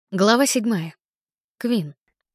Глава 7. Квин.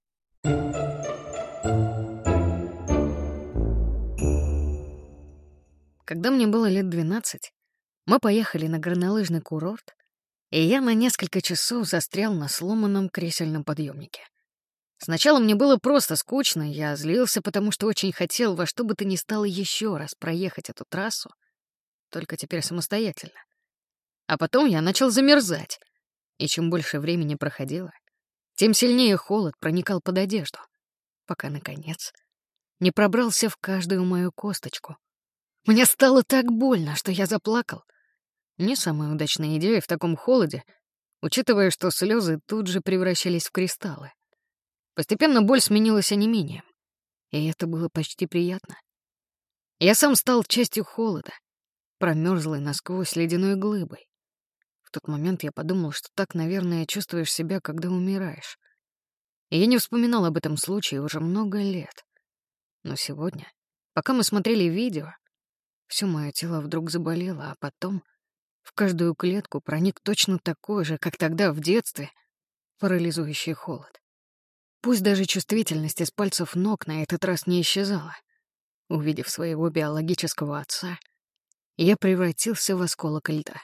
Когда мне было лет 12, мы поехали на горнолыжный курорт, и я на несколько часов застрял на сломанном кресельном подъемнике. Сначала мне было просто скучно, я злился, потому что очень хотел во что бы то ни стало еще раз проехать эту трассу, только теперь самостоятельно. А потом я начал замерзать, и чем больше времени проходило, тем сильнее холод проникал под одежду, пока, наконец, не пробрался в каждую мою косточку. Мне стало так больно, что я заплакал. Не самая удачная идея в таком холоде, учитывая, что слезы тут же превращались в кристаллы. Постепенно боль сменилась онемением, и это было почти приятно. Я сам стал частью холода, промёрзлой насквозь ледяной глыбой. В тот момент я подумал, что так, наверное, чувствуешь себя, когда умираешь. И я не вспоминал об этом случае уже много лет. Но сегодня, пока мы смотрели видео, всё моё тело вдруг заболело, а потом в каждую клетку проник точно такой же, как тогда в детстве, парализующий холод. Пусть даже чувствительность из пальцев ног на этот раз не исчезала. Увидев своего биологического отца, я превратился в осколок льда.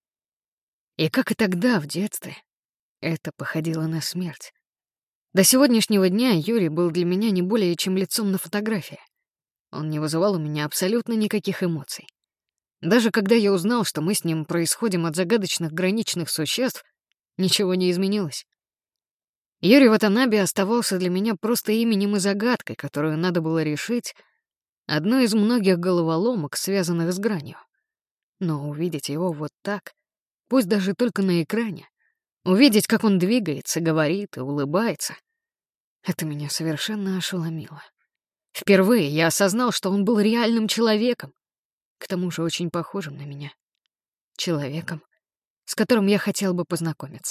И как и тогда, в детстве, это походило на смерть. До сегодняшнего дня Юрий был для меня не более чем лицом на фотографии. Он не вызывал у меня абсолютно никаких эмоций. Даже когда я узнал, что мы с ним происходим от загадочных граничных существ, ничего не изменилось. Юрий Ватанаbe оставался для меня просто именем и загадкой, которую надо было решить, одной из многих головоломок, связанных с гранью. Но увидеть его вот так, пусть даже только на экране, увидеть, как он двигается, говорит и улыбается, это меня совершенно ошеломило. Впервые я осознал, что он был реальным человеком, к тому же очень похожим на меня. Человеком, с которым я хотел бы познакомиться.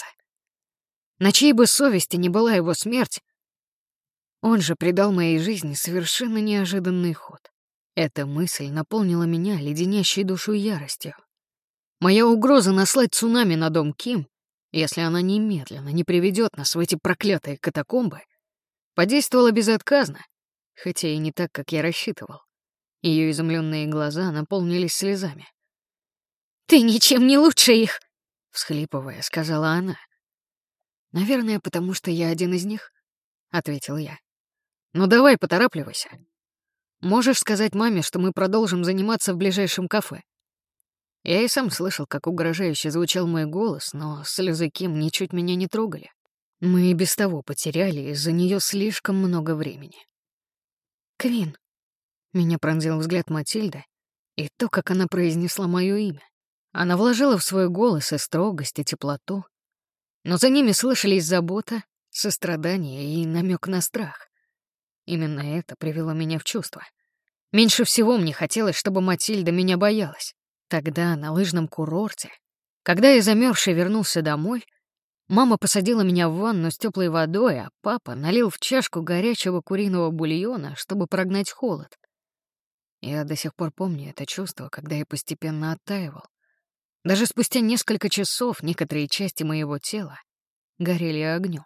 На чьей бы совести не была его смерть, он же придал моей жизни совершенно неожиданный ход. Эта мысль наполнила меня леденящей душу яростью. Моя угроза наслать цунами на дом Ким, если она немедленно не приведет нас в эти проклятые катакомбы, подействовала безотказно, хотя и не так, как я рассчитывал. Ее изумленные глаза наполнились слезами. «Ты ничем не лучше их!» — всхлипывая, сказала она. «Наверное, потому что я один из них», — ответил я. «Ну давай, поторапливайся. Можешь сказать маме, что мы продолжим заниматься в ближайшем кафе». Я и сам слышал, как угрожающе звучал мой голос, но слезы Ким ничуть меня не трогали. Мы и без того потеряли из-за нее слишком много времени. «Квин», — меня пронзил взгляд Матильды, и то, как она произнесла мое имя. Она вложила в свой голос и строгость, и теплоту, но за ними слышались забота, сострадание и намек на страх. Именно это привело меня в чувство. Меньше всего мне хотелось, чтобы Матильда меня боялась. Тогда, на лыжном курорте, когда я замерзший вернулся домой, мама посадила меня в ванну с теплой водой, а папа налил в чашку горячего куриного бульона, чтобы прогнать холод. Я до сих пор помню это чувство, когда я постепенно оттаивал. Даже спустя несколько часов некоторые части моего тела горели огнем.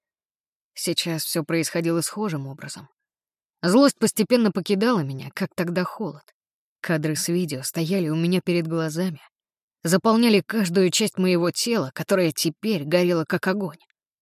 Сейчас все происходило схожим образом. Злость постепенно покидала меня, как тогда холод. Кадры с видео стояли у меня перед глазами, заполняли каждую часть моего тела, которая теперь горела как огонь.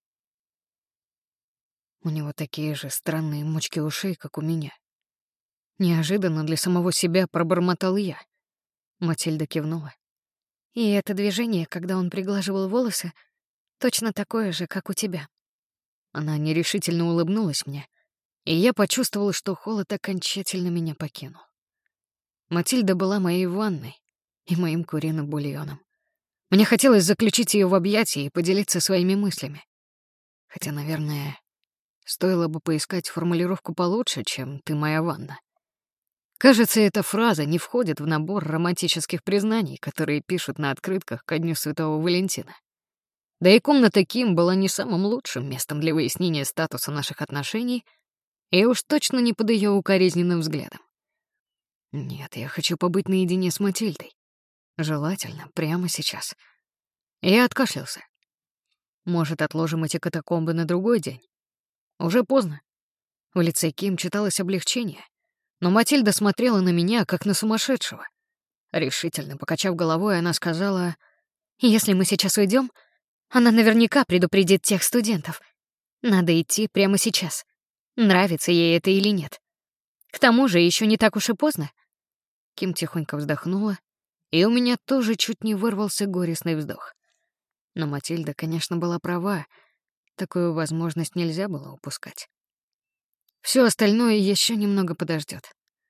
У него такие же странные мочки ушей, как у меня. Неожиданно для самого себя пробормотал я. Матильда кивнула. И это движение, когда он приглаживал волосы, точно такое же, как у тебя. Она нерешительно улыбнулась мне, и я почувствовал, что холод окончательно меня покинул. Матильда была моей ванной и моим куриным бульоном. Мне хотелось заключить ее в объятия и поделиться своими мыслями. Хотя, наверное, стоило бы поискать формулировку получше, чем «ты моя ванна». Кажется, эта фраза не входит в набор романтических признаний, которые пишут на открытках ко Дню Святого Валентина. Да и комната Ким была не самым лучшим местом для выяснения статуса наших отношений, и уж точно не под ее укоризненным взглядом. Нет, я хочу побыть наедине с Матильдой. Желательно прямо сейчас. Я откашлялся. Может, отложим эти катакомбы на другой день? Уже поздно. В лице Ким читалось облегчение, но Матильда смотрела на меня, как на сумасшедшего. Решительно покачав головой, она сказала: «Если мы сейчас уйдем, она наверняка предупредит тех студентов. Надо идти прямо сейчас. Нравится ей это или нет. К тому же еще не так уж и поздно». Ким тихонько вздохнула, и у меня тоже чуть не вырвался горестный вздох. Но Матильда, конечно, была права. Такую возможность нельзя было упускать. Все остальное еще немного подождет.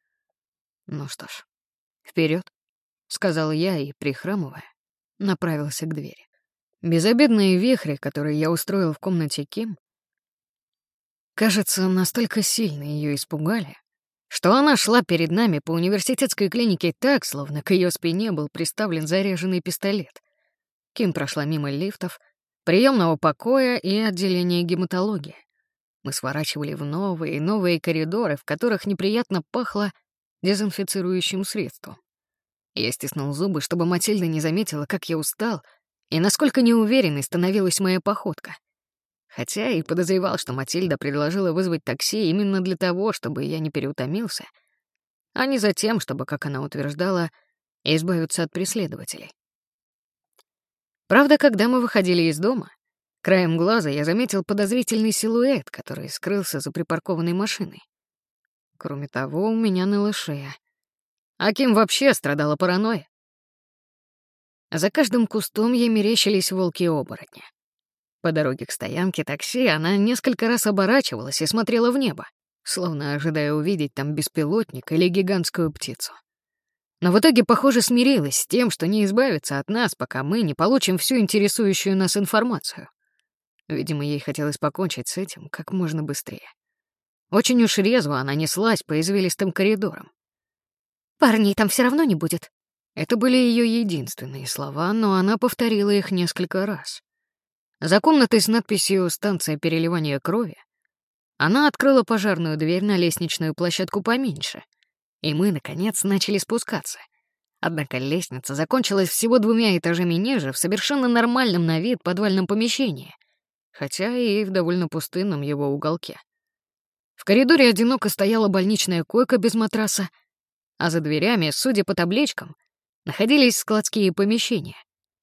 Ну что ж, вперед, сказал я и, прихрамывая, направился к двери. Безобидные вихри, которые я устроил в комнате Ким, кажется, настолько сильно ее испугали, что она шла перед нами по университетской клинике так, словно к ее спине был приставлен заряженный пистолет. Ким прошла мимо лифтов, приемного покоя и отделения гематологии. Мы сворачивали в новые и новые коридоры, в которых неприятно пахло дезинфицирующим средством. Я стиснул зубы, чтобы Матильда не заметила, как я устал и насколько неуверенной становилась моя походка. Хотя и подозревал, что Матильда предложила вызвать такси именно для того, чтобы я не переутомился, а не за тем, чтобы, как она утверждала, избавиться от преследователей. Правда, когда мы выходили из дома, краем глаза я заметил подозрительный силуэт, который скрылся за припаркованной машиной. Кроме того, у меня ныла шея. А Ким вообще страдала паранойей. За каждым кустом ей мерещились волки-оборотни. По дороге к стоянке такси она несколько раз оборачивалась и смотрела в небо, словно ожидая увидеть там беспилотник или гигантскую птицу. Но в итоге, похоже, смирилась с тем, что не избавится от нас, пока мы не получим всю интересующую нас информацию. Видимо, ей хотелось покончить с этим как можно быстрее. Очень уж резво она неслась по извилистым коридорам. «Парней там все равно не будет». Это были ее единственные слова, но она повторила их несколько раз. За комнатой с надписью «Станция переливания крови» она открыла пожарную дверь на лестничную площадку поменьше, и мы, наконец, начали спускаться. Однако лестница закончилась всего 2 этажами ниже, в совершенно нормальном на вид подвальном помещении, хотя и в довольно пустынном его уголке. В коридоре одиноко стояла больничная койка без матраса, а за дверями, судя по табличкам, находились складские помещения.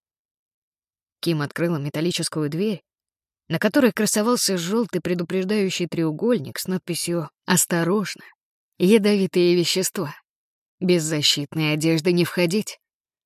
Ким открыла металлическую дверь, на которой красовался желтый предупреждающий треугольник с надписью «Осторожно! Ядовитые вещества! Без защитной одежды не входить!»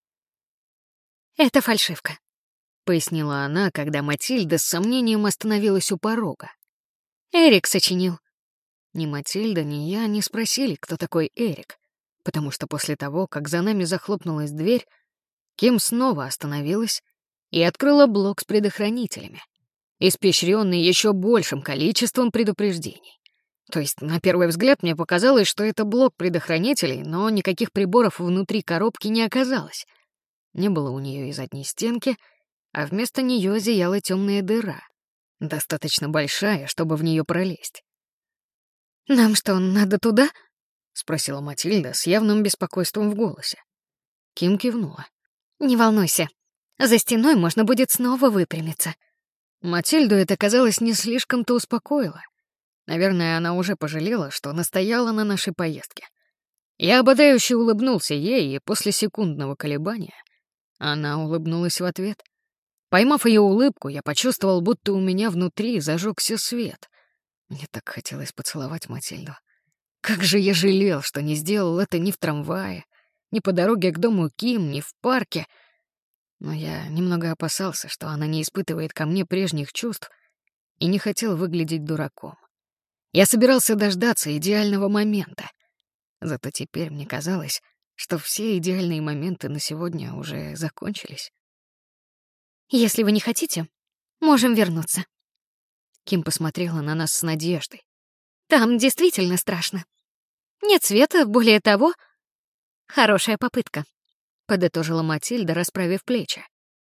«Это фальшивка», — пояснила она, когда Матильда с сомнением остановилась у порога. «Эрик сочинил». Ни Матильда, ни я не спросили, кто такой Эрик, потому что после того, как за нами захлопнулась дверь, Ким снова остановилась и открыла блок с предохранителями, испещрённый еще большим количеством предупреждений. То есть, на первый взгляд, мне показалось, что это блок предохранителей, но никаких приборов внутри коробки не оказалось. Не было у нее и задней стенки, а вместо нее зияла темная дыра, достаточно большая, чтобы в нее пролезть. «Нам что, надо туда?» — спросила Матильда с явным беспокойством в голосе. Ким кивнула. «Не волнуйся, за стеной можно будет снова выпрямиться». Матильду это, казалось, не слишком-то успокоило. Наверное, она уже пожалела, что настояла на нашей поездке. Я ободряюще улыбнулся ей, и после секундного колебания она улыбнулась в ответ. Поймав ее улыбку, я почувствовал, будто у меня внутри зажегся свет. Мне так хотелось поцеловать Матильду. Как же я жалел, что не сделал это ни в трамвае, ни по дороге к дому Ким, ни в парке. Но я немного опасался, что она не испытывает ко мне прежних чувств, и не хотел выглядеть дураком. Я собирался дождаться идеального момента. Зато теперь мне казалось, что все идеальные моменты на сегодня уже закончились. «Если вы не хотите, можем вернуться». Ким посмотрела на нас с надеждой. «Там действительно страшно. Нет света, более того...» «Хорошая попытка», — подытожила Матильда, расправив плечи.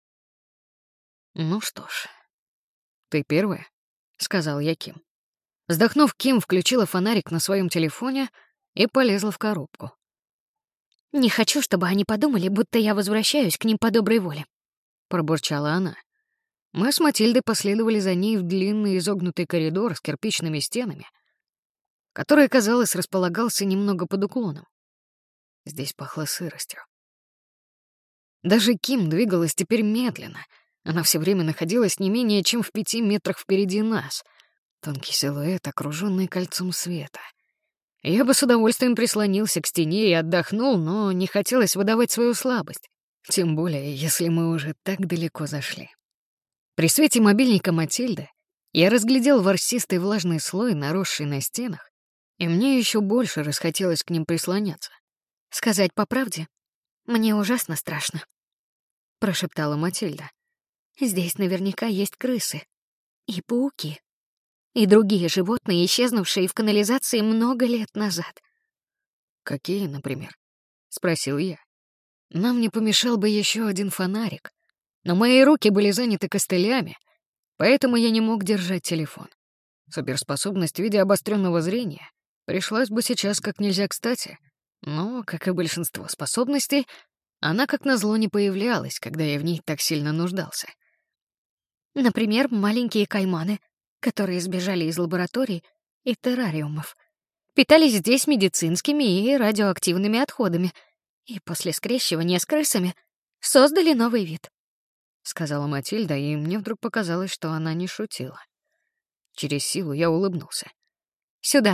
«Ну что ж, ты первая», — сказал я Ким. Вздохнув, Ким включила фонарик на своем телефоне и полезла в коробку. «Не хочу, чтобы они подумали, будто я возвращаюсь к ним по доброй воле», — пробурчала она. Мы с Матильдой последовали за ней в длинный изогнутый коридор с кирпичными стенами, который, казалось, располагался немного под уклоном. Здесь пахло сыростью. Даже Ким двигалась теперь медленно. Она все время находилась не менее чем в 5 метрах впереди нас. Тонкий силуэт, окруженный кольцом света. Я бы с удовольствием прислонился к стене и отдохнул, но не хотелось выдавать свою слабость. Тем более, если мы уже так далеко зашли. При свете мобильника Матильды я разглядел ворсистый влажный слой, наросший на стенах, и мне еще больше расхотелось к ним прислоняться. «Сказать по правде, мне ужасно страшно», — прошептала Матильда. «Здесь наверняка есть крысы и пауки, и другие животные, исчезнувшие в канализации много лет назад». «Какие, например?» — спросил я. Нам не помешал бы еще один фонарик, но мои руки были заняты костылями, поэтому я не мог держать телефон. Суперспособность в виде обостренного зрения пришлась бы сейчас как нельзя кстати, но, как и большинство способностей, она, как назло, не появлялась, когда я в ней так сильно нуждался. Например, маленькие кайманы, которые сбежали из лабораторий и террариумов, питались здесь медицинскими и радиоактивными отходами и после скрещивания с крысами создали новый вид, — сказала Матильда, и мне вдруг показалось, что она не шутила. Через силу я улыбнулся. «Сюда».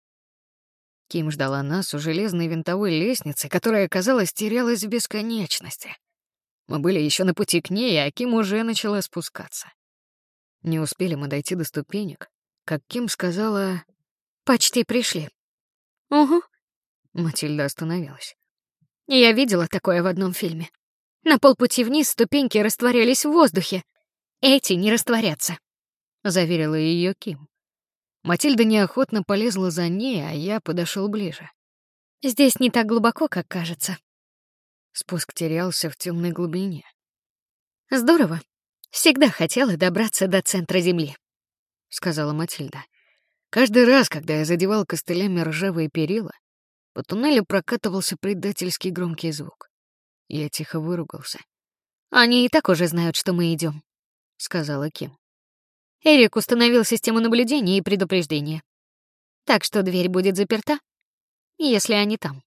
Ким ждала нас у железной винтовой лестницы, которая, казалось, терялась в бесконечности. Мы были еще на пути к ней, а Ким уже начала спускаться. Не успели мы дойти до ступенек, как Ким сказала: «Почти пришли». «Угу». Матильда остановилась. «Я видела такое в одном фильме. На полпути вниз ступеньки растворялись в воздухе. Эти не растворятся», — заверила ее Ким. Матильда неохотно полезла за ней, а я подошел ближе. «Здесь не так глубоко, как кажется». Спуск терялся в темной глубине. «Здорово. Всегда хотела добраться до центра Земли», — сказала Матильда. Каждый раз, когда я задевал костылями ржавые перила, по туннелю прокатывался предательский громкий звук. Я тихо выругался. «Они и так уже знают, что мы идем», — сказала Ким. «Эрик установил систему наблюдения и предупреждения. Так что дверь будет заперта, если они там».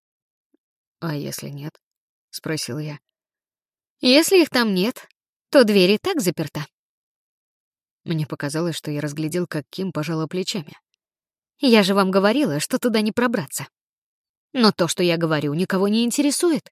«А если нет?» — спросил я. «Если их там нет, то дверь и так заперта». Мне показалось, что я разглядел, как Ким пожала плечами. «Я же вам говорила, что туда не пробраться. Но то, что я говорю, никого не интересует».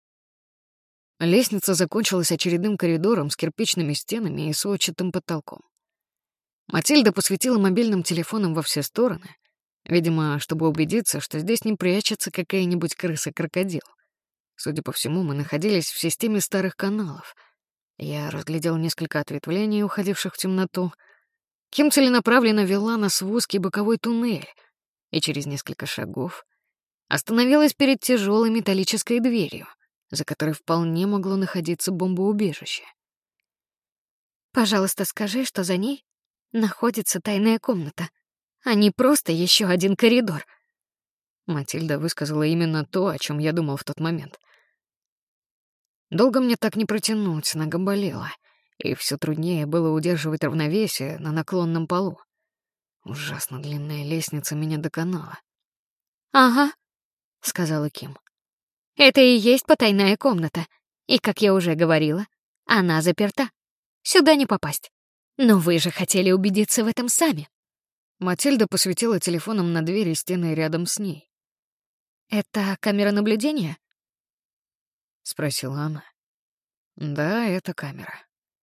Лестница закончилась очередным коридором с кирпичными стенами и сводчатым потолком. Матильда посветила мобильным телефоном во все стороны, видимо, чтобы убедиться, что здесь не прячется какая-нибудь крыса-крокодил. Судя по всему, мы находились в системе старых каналов. Я разглядел несколько ответвлений, уходивших в темноту. Ким целенаправленно вела нас в узкий боковой туннель, и через несколько шагов остановилась перед тяжелой металлической дверью, за которой вполне могло находиться бомбоубежище. «Пожалуйста, скажи, что за ней находится тайная комната, а не просто еще один коридор». Матильда высказала именно то, о чем я думал в тот момент. Долго мне так не протянуть, нога болела, и все труднее было удерживать равновесие на наклонном полу. Ужасно длинная лестница меня доконала. «Ага», — сказала Ким. «Это и есть потайная комната, и, как я уже говорила, она заперта. Сюда не попасть. Но вы же хотели убедиться в этом сами». Матильда посветила телефоном на двери и стены рядом с ней. «Это камера наблюдения?» — спросила она. «Да, это камера».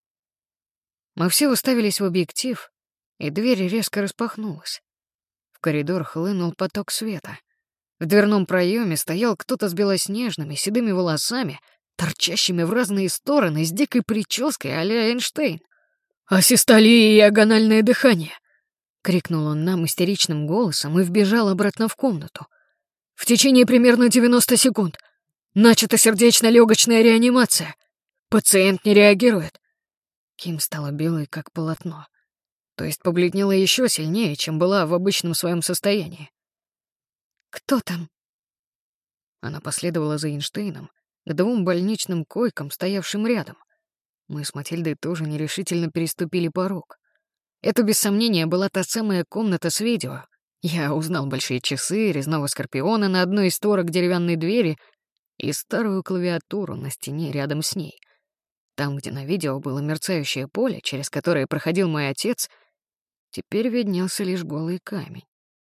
Мы все уставились в объектив, и дверь резко распахнулась. В коридор хлынул поток света. В дверном проеме стоял кто-то с белоснежными седыми волосами, торчащими в разные стороны, с дикой прической а-ля Эйнштейн. «Асистолия и агональное дыхание!» — крикнул он нам истеричным голосом и вбежал обратно в комнату. «В течение примерно 90 секунд начата сердечно-легочная реанимация. Пациент не реагирует». Ким стала белой, как полотно. То есть побледнела еще сильнее, чем была в обычном своем состоянии. «Кто там?» Она последовала за Эйнштейном к двум больничным койкам, стоявшим рядом. Мы с Матильдой тоже нерешительно переступили порог. Это, без сомнения, была та самая комната с видео. Я узнал большие часы, резного скорпиона на одной из створок деревянной двери и старую клавиатуру на стене рядом с ней. Там, где на видео было мерцающее поле, через которое проходил мой отец, теперь виднелся лишь голый камень.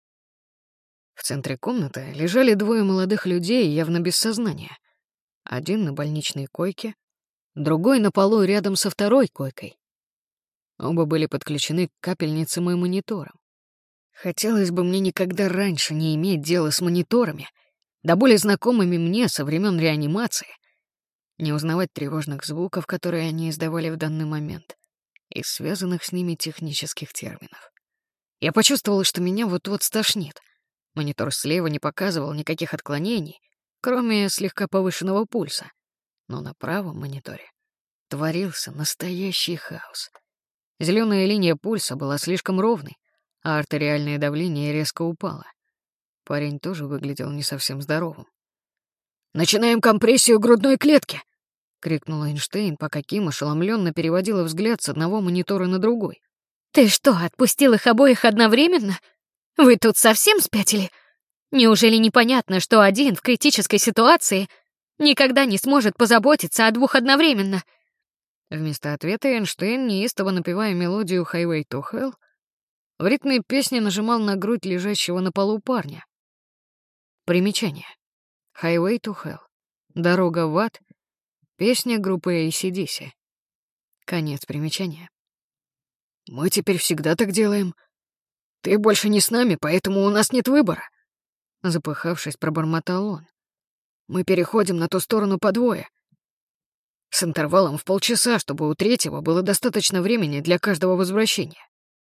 В центре комнаты лежали двое молодых людей, явно без сознания. Один на больничной койке, другой на полу рядом со второй койкой. Оба были подключены к капельницам и мониторам. Хотелось бы мне никогда раньше не иметь дела с мониторами, да более знакомыми мне со времен реанимации, не узнавать тревожных звуков, которые они издавали в данный момент, и связанных с ними технических терминов. Я почувствовал, что меня вот-вот стошнит. Монитор слева не показывал никаких отклонений, кроме слегка повышенного пульса. Но на правом мониторе творился настоящий хаос. Зеленая линия пульса была слишком ровной, а артериальное давление резко упало. Парень тоже выглядел не совсем здоровым. «Начинаем компрессию грудной клетки!» — крикнул Эйнштейн, пока Ким ошеломленно переводила взгляд с одного монитора на другой. «Ты что, отпустил их обоих одновременно? Вы тут совсем спятили? Неужели непонятно, что один в критической ситуации никогда не сможет позаботиться о двух одновременно?» Вместо ответа Эйнштейн, неистово напевая мелодию «Highway to Hell», в ритме песни нажимал на грудь лежащего на полу парня. Примечание. «Highway to Hell». «Дорога в ад». Песня группы AC/DC. Конец примечания. «Мы теперь всегда так делаем. Ты больше не с нами, поэтому у нас нет выбора», — запыхавшись, пробормотал он. «Мы переходим на ту сторону по двое. С интервалом в полчаса, чтобы у третьего было достаточно времени для каждого возвращения».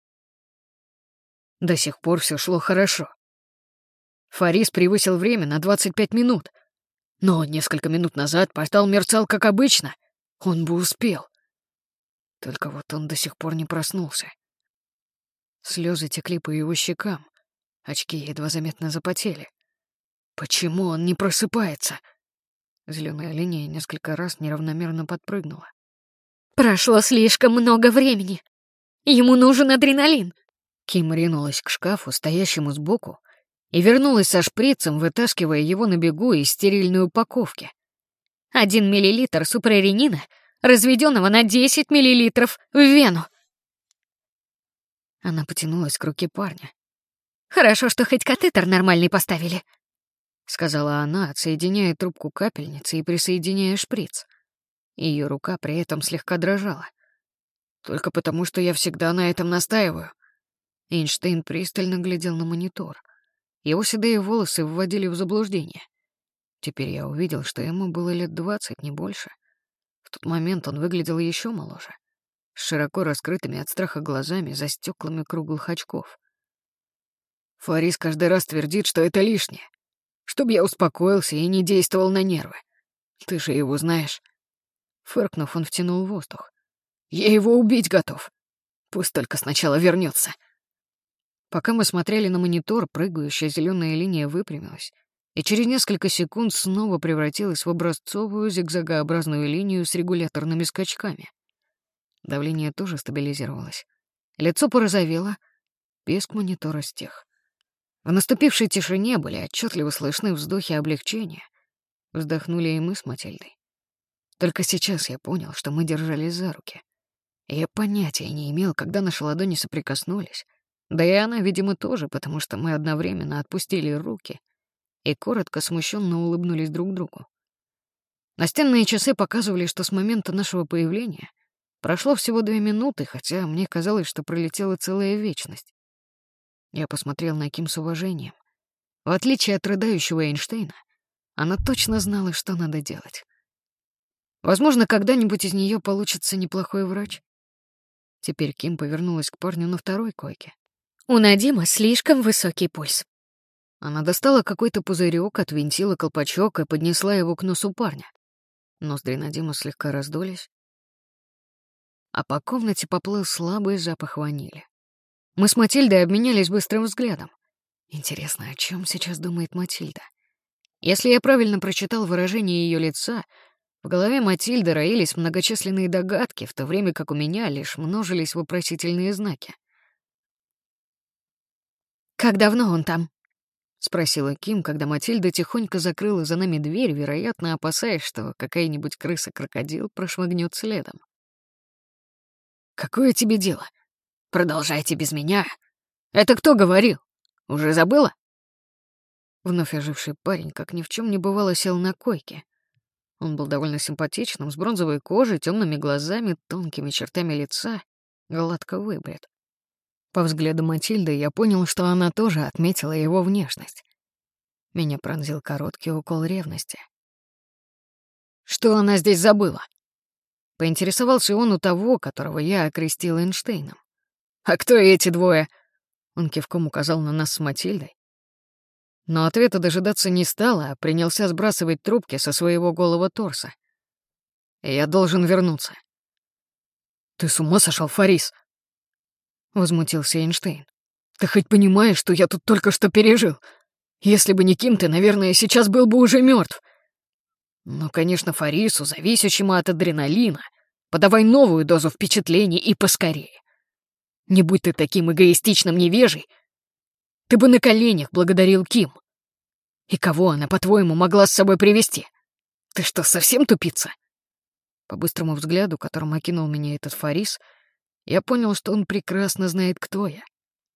До сих пор все шло хорошо. Фарис превысил время на 25 минут, но несколько минут назад портал мерцал, как обычно. Он бы успел. Только вот он до сих пор не проснулся. Слезы текли по его щекам, очки едва заметно запотели. Почему он не просыпается? Зеленая линия несколько раз неравномерно подпрыгнула. «Прошло слишком много времени. Ему нужен адреналин». Ким ринулась к шкафу, стоящему сбоку, и вернулась со шприцем, вытаскивая его на бегу из стерильной упаковки. 1 миллилитр супраренина, разведенного на 10 миллилитров в вену. Она потянулась к руке парня. «Хорошо, что хоть катетер нормальный поставили», — сказала она, отсоединяя трубку капельницы и присоединяя шприц. Ее рука при этом слегка дрожала. «Только потому, что я всегда на этом настаиваю». Эйнштейн пристально глядел на монитор. Его седые волосы вводили в заблуждение. Теперь я увидел, что ему было лет 20, не больше. В тот момент он выглядел еще моложе, с широко раскрытыми от страха глазами за стеклами круглых очков. Фарис каждый раз твердит, что это лишнее, чтобы я успокоился и не действовал на нервы. Ты же его знаешь. Фыркнув, он втянул воздух. Я его убить готов. Пусть только сначала вернется. Пока мы смотрели на монитор, прыгающая зеленая линия выпрямилась и через несколько секунд снова превратилась в образцовую зигзагообразную линию с регуляторными скачками. Давление тоже стабилизировалось. Лицо порозовело, писк монитора стих. В наступившей тишине были отчетливо слышны вздохи облегчения. Вздохнули и мы с Матильдой. Только сейчас я понял, что мы держались за руки. Я понятия не имел, когда наши ладони соприкоснулись. Да и она, видимо, тоже, потому что мы одновременно отпустили руки и коротко смущенно улыбнулись друг другу. Настенные часы показывали, что с момента нашего появления прошло всего 2 минуты, хотя мне казалось, что пролетела целая вечность. Я посмотрел на Ким с уважением. В отличие от рыдающего Эйнштейна, она точно знала, что надо делать. Возможно, когда-нибудь из нее получится неплохой врач. Теперь Ким повернулась к парню на второй койке. «У Надима слишком высокий пульс». Она достала какой-то пузырек, отвинтила колпачок и поднесла его к носу парня. Ноздри Надима слегка раздулись, а по комнате поплыл слабый запах ванили. Мы с Матильдой обменялись быстрым взглядом. Интересно, о чем сейчас думает Матильда? Если я правильно прочитал выражение ее лица, В голове Матильды роились многочисленные догадки, в то время как у меня лишь множились вопросительные знаки. «Как давно он там?» — спросила Ким, когда Матильда тихонько закрыла за нами дверь, вероятно, опасаясь, что какая-нибудь крыса-крокодил прошмыгнет следом. «Какое тебе дело? Продолжайте без меня. Это кто говорил? Уже забыла?» Вновь оживший парень, как ни в чем не бывало, сел на койке. Он был довольно симпатичным, с бронзовой кожей, темными глазами, тонкими чертами лица, гладко выбрит. По взгляду Матильды я понял, что она тоже отметила его внешность. Меня пронзил короткий укол ревности. «Что она здесь забыла?» Поинтересовался он у того, которого я окрестил Эйнштейном. «А кто эти двое?» Он кивком указал на нас с Матильдой. Но ответа дожидаться не стала, а принялся сбрасывать трубки со своего голого торса. «Я должен вернуться». «Ты с ума сошел, Фарис?» — возмутился Эйнштейн. «Ты хоть понимаешь, что я тут только что пережил? Если бы не Ким, ты, наверное, сейчас был бы уже мертв. Ну, конечно, Фарису, зависящему от адреналина, подавай новую дозу впечатлений и поскорее. Не будь ты таким эгоистичным невежей, ты бы на коленях благодарил Ким. И кого она, по-твоему, могла с собой привести? Ты что, совсем тупица?» По быстрому взгляду, которым окинул меня этот Фарис, я понял, что он прекрасно знает, кто я.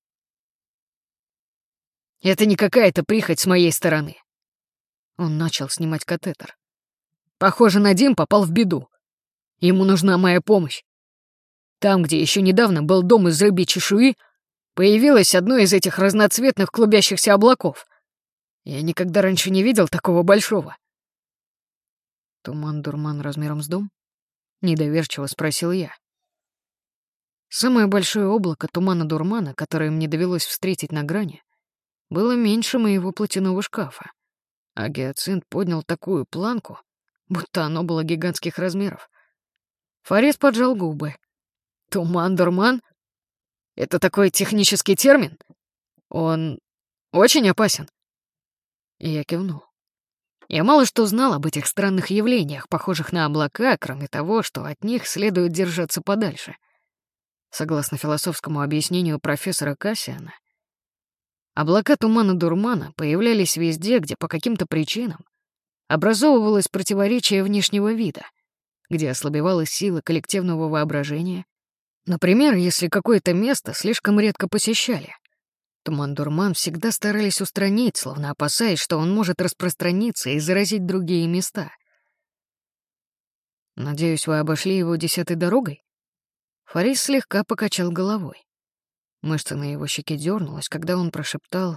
«Это не какая-то прихоть с моей стороны». Он начал снимать катетер. «Похоже, Надим попал в беду. Ему нужна моя помощь. Там, где еще недавно был дом из рыбьей чешуи, появилось одно из этих разноцветных клубящихся облаков. Я никогда раньше не видел такого большого». «Туман-дурман размером с дом?» — недоверчиво спросил я. Самое большое облако тумана-дурмана, которое мне довелось встретить на грани, было меньше моего платяного шкафа, а Гиацинт поднял такую планку, будто оно было гигантских размеров. Фарис поджал губы. «Туман-дурман? Это такой технический термин? Он очень опасен?» И я кивнул. Я мало что знал об этих странных явлениях, похожих на облака, кроме того, что от них следует держаться подальше. Согласно философскому объяснению профессора Кассиана, облака тумана-дурмана появлялись везде, где по каким-то причинам образовывалось противоречие внешнего вида, где ослабевала сила коллективного воображения. Например, если какое-то место слишком редко посещали. Туман-дурман всегда старались устранить, словно опасаясь, что он может распространиться и заразить другие места. «Надеюсь, вы обошли его 10-й дорогой?» Фарис слегка покачал головой. Мышца на его щеке дернулась, когда он прошептал: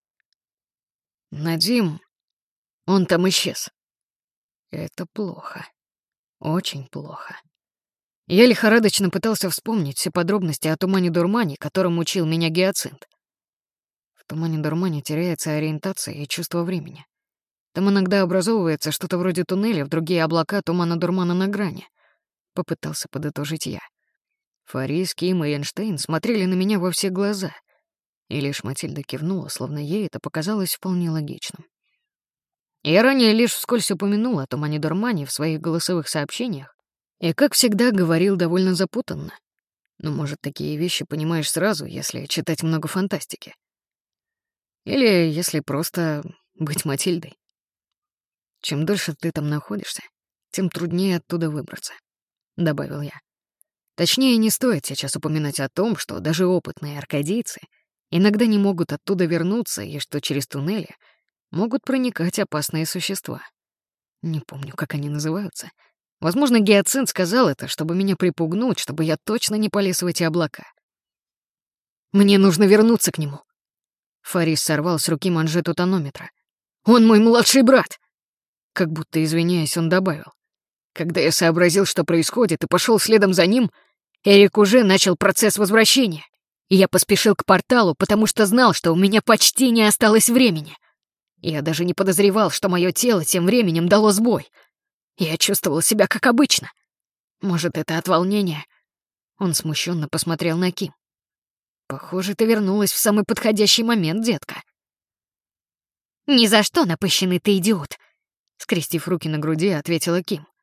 «Надим, он там исчез». Это плохо. Очень плохо. Я лихорадочно пытался вспомнить все подробности о тумане-дурмане, которым учил меня Гиацинт. В тумане-дурмане теряется ориентация и чувство времени. Там иногда образовывается что-то вроде туннеля в другие облака тумана-дурмана на грани. Попытался подытожить я. Фарис, Ким и Эйнштейн смотрели на меня во все глаза, и лишь Матильда кивнула, словно ей это показалось вполне логичным. Я ранее лишь вскользь упомянул о тумане-дурмане в своих голосовых сообщениях, и, как всегда, говорил довольно запутанно. Но, может, такие вещи понимаешь сразу, если читать много фантастики. Или если просто быть Матильдой. Чем дольше ты там находишься, тем труднее оттуда выбраться, — добавил я. Точнее, не стоит сейчас упоминать о том, что даже опытные аркадийцы иногда не могут оттуда вернуться и что через туннели могут проникать опасные существа. Не помню, как они называются. Возможно, Гиацинт сказал это, чтобы меня припугнуть, чтобы я точно не полез в эти облака. «Мне нужно вернуться к нему». Фарис сорвал с руки манжету тонометра. «Он мой младший брат!» Как будто извиняясь, он добавил: «Когда я сообразил, что происходит, и пошел следом за ним, Эрик уже начал процесс возвращения, и я поспешил к порталу, потому что знал, что у меня почти не осталось времени. Я даже не подозревал, что мое тело тем временем дало сбой. Я чувствовал себя как обычно. Может, это от волнения?» Он смущенно посмотрел на Ким. «Похоже, ты вернулась в самый подходящий момент, детка». «Ни за что, напыщенный ты идиот!» Скрестив руки на груди, ответила Ким.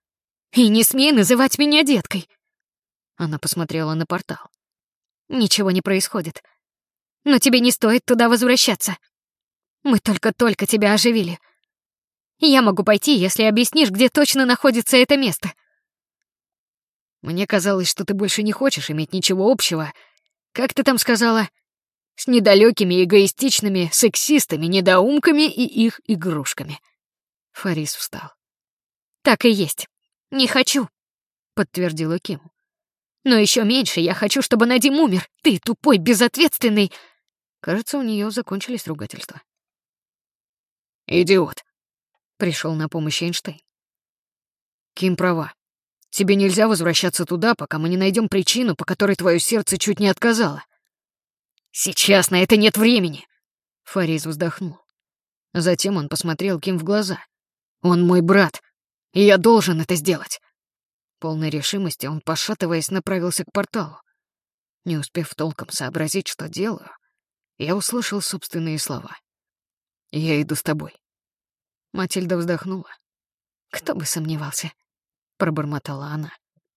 И не смей называть меня деткой. Она посмотрела на портал. Ничего не происходит. Но тебе не стоит туда возвращаться. Мы только-только тебя оживили. Я могу пойти, если объяснишь, где точно находится это место. Мне казалось, что ты больше не хочешь иметь ничего общего. Как ты там сказала? С недалекими, эгоистичными, сексистами, недоумками и их игрушками. Фарис встал. Так и есть. Не хочу, подтвердила Ким. Но еще меньше я хочу, чтобы Надим умер. Ты тупой, безответственный. Кажется, у нее закончились ругательства. Идиот. Пришел на помощь Эйнштейн. Ким права. Тебе нельзя возвращаться туда, пока мы не найдем причину, по которой твое сердце чуть не отказало. Сейчас на это нет времени. Фарис вздохнул. Затем он посмотрел Ким в глаза. Он мой брат, и я должен это сделать. Полной решимости он, пошатываясь, направился к порталу. Не успев толком сообразить, что делаю, я услышал собственные слова. «Я иду с тобой». Матильда вздохнула. «Кто бы сомневался», — пробормотала она.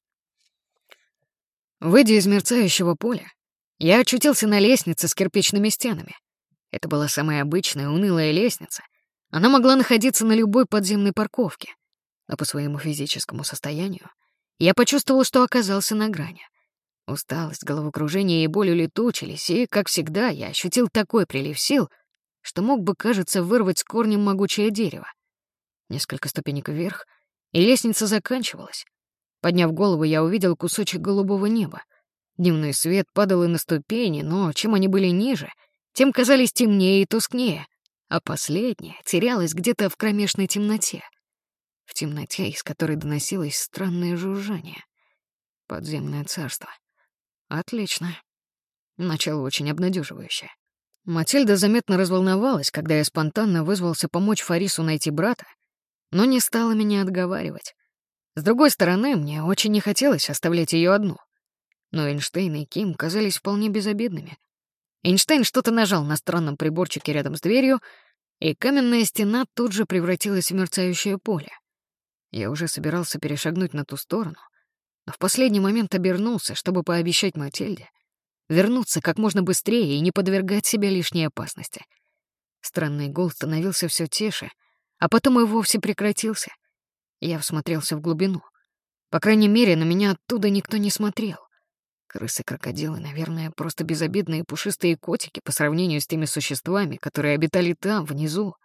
Выйдя из мерцающего поля, я очутился на лестнице с кирпичными стенами. Это была самая обычная унылая лестница. Она могла находиться на любой подземной парковке, но по своему физическому состоянию я почувствовал, что оказался на грани. Усталость, головокружение и боль улетучились, и, как всегда, я ощутил такой прилив сил, что мог бы, кажется, вырвать с корнем могучее дерево. Несколько ступенек вверх, и лестница заканчивалась. Подняв голову, я увидел кусочек голубого неба. Дневной свет падал и на ступени, но чем они были ниже, тем казались темнее и тускнее, а последняя терялась где-то в кромешной темноте. В темноте, из которой доносилось странное жужжание. Подземное царство. Отлично. Начало очень обнадеживающее. Матильда заметно разволновалась, когда я спонтанно вызвался помочь Фарису найти брата, но не стала меня отговаривать. С другой стороны, мне очень не хотелось оставлять ее одну. Но Эйнштейн и Ким казались вполне безобидными. Эйнштейн что-то нажал на странном приборчике рядом с дверью, и каменная стена тут же превратилась в мерцающее поле. Я уже собирался перешагнуть на ту сторону, но в последний момент обернулся, чтобы пообещать Матильде вернуться как можно быстрее и не подвергать себя лишней опасности. Странный гул становился все тише, а потом и вовсе прекратился. Я всмотрелся в глубину. По крайней мере, на меня оттуда никто не смотрел. Крысы-крокодилы, наверное, просто безобидные пушистые котики по сравнению с теми существами, которые обитали там, внизу.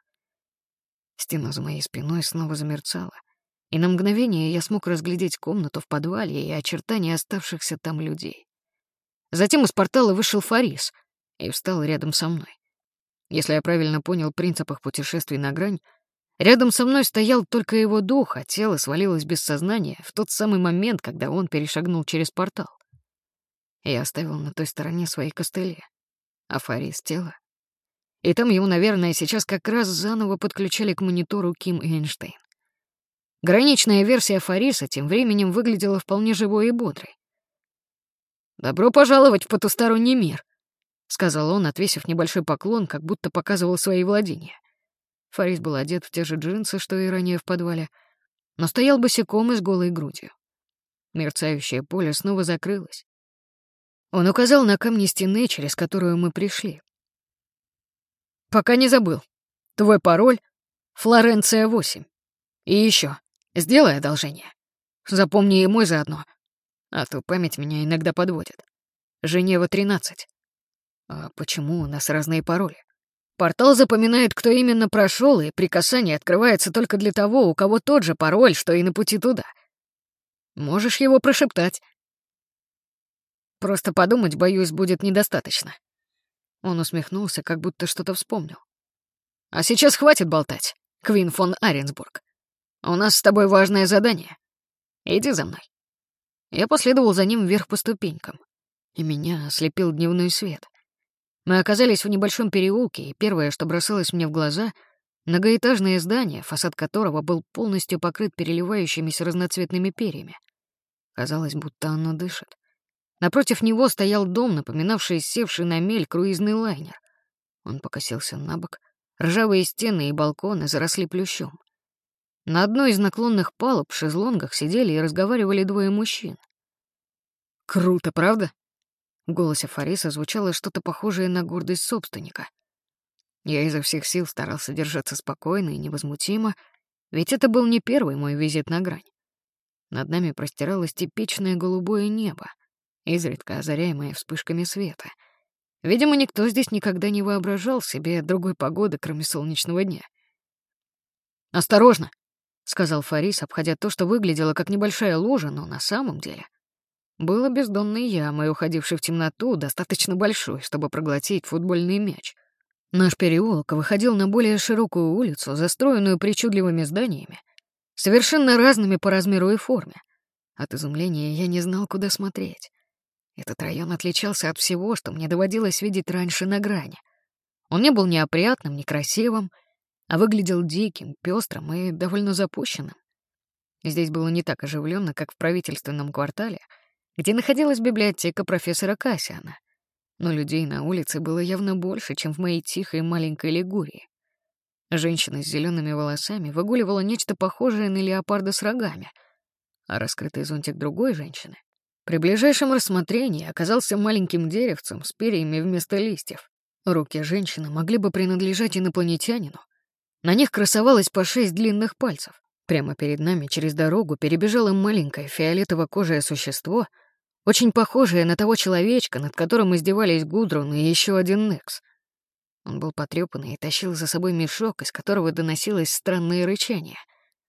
Стена за моей спиной снова замерцала, и на мгновение я смог разглядеть комнату в подвале и очертания оставшихся там людей. Затем из портала вышел Фарис и встал рядом со мной. Если я правильно понял принцип их путешествий на грань, рядом со мной стоял только его дух, а тело свалилось без сознания в тот самый момент, когда он перешагнул через портал. Я оставил на той стороне свои костыли, а Фарис — тело. И там его, наверное, сейчас как раз заново подключали к монитору Ким и Эйнштейн. Граничная версия Фариса тем временем выглядела вполне живой и бодрой. «Добро пожаловать в потусторонний мир», — сказал он, отвесив небольшой поклон, как будто показывал свои владения. Фарис был одет в те же джинсы, что и ранее в подвале, но стоял босиком и с голой грудью. Мерцающее поле снова закрылось. Он указал на камни стены, через которую мы пришли. «Пока не забыл. Твой пароль — Флоренция 8. И еще, сделай одолжение. Запомни и мой заодно. А то память меня иногда подводит. Женева 13. А почему у нас разные пароли? Портал запоминает, кто именно прошел, и при касании открывается только для того, у кого тот же пароль, что и на пути туда. Можешь его прошептать. Просто подумать, боюсь, будет недостаточно». Он усмехнулся, как будто что-то вспомнил. «А сейчас хватит болтать, Квин фон Аренсбург. У нас с тобой важное задание. Иди за мной». Я последовал за ним вверх по ступенькам, и меня ослепил дневной свет. Мы оказались в небольшом переулке, и первое, что бросалось мне в глаза — многоэтажное здание, фасад которого был полностью покрыт переливающимися разноцветными перьями. Казалось, будто оно дышит. Напротив него стоял дом, напоминавший севший на мель круизный лайнер. Он покосился набок, ржавые стены и балконы заросли плющом. На одной из наклонных палуб в шезлонгах сидели и разговаривали двое мужчин. «Круто, правда?» В голосе Фариса звучало что-то похожее на гордость собственника. Я изо всех сил старался держаться спокойно и невозмутимо, ведь это был не первый мой визит на грань. Над нами простиралось типичное голубое небо, изредка озаряемое вспышками света. Видимо, никто здесь никогда не воображал себе другой погоды, кроме солнечного дня. «Осторожно!» — сказал Фарис, обходя то, что выглядело как небольшая лужа, но на самом деле было бездонной ямой, уходившей в темноту, достаточно большой, чтобы проглотить футбольный мяч. Наш переулок выходил на более широкую улицу, застроенную причудливыми зданиями, совершенно разными по размеру и форме. От изумления я не знал, куда смотреть. Этот район отличался от всего, что мне доводилось видеть раньше на грани. Он не был ни опрятным, ни красивым, а выглядел диким, пестрым и довольно запущенным. Здесь было не так оживленно, как в правительственном квартале, где находилась библиотека профессора Кассиана, но людей на улице было явно больше, чем в моей тихой маленькой Лигурии. Женщина с зелеными волосами выгуливала нечто похожее на леопарда с рогами, а раскрытый зонтик другой женщины при ближайшем рассмотрении оказался маленьким деревцем с перьями вместо листьев. Руки женщины могли бы принадлежать инопланетянину. На них красовалось по 6 длинных пальцев. Прямо перед нами через дорогу перебежало маленькое фиолетово-кожее существо, очень похожее на того человечка, над которым издевались Гудрун и еще один Некс. Он был потрёпанный и тащил за собой мешок, из которого доносилось странное рычание.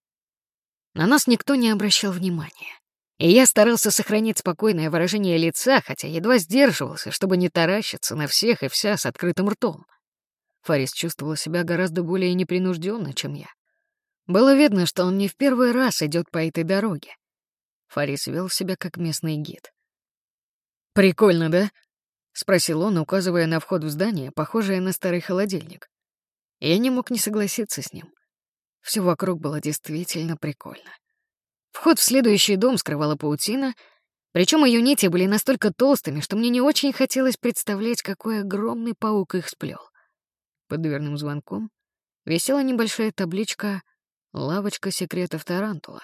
На нас никто не обращал внимания, и я старался сохранить спокойное выражение лица, хотя едва сдерживался, чтобы не таращиться на всех и вся с открытым ртом. Фарис чувствовал себя гораздо более непринужденно, чем я. Было видно, что он не в первый раз идет по этой дороге. Фарис вел себя как местный гид. «Прикольно, да?» — спросил он, указывая на вход в здание, похожее на старый холодильник. Я не мог не согласиться с ним. Все вокруг было действительно прикольно. Вход в следующий дом скрывала паутина, причем ее нити были настолько толстыми, что мне не очень хотелось представлять, какой огромный паук их сплел. Под дверным звонком висела небольшая табличка «Лавочка секретов Тарантула».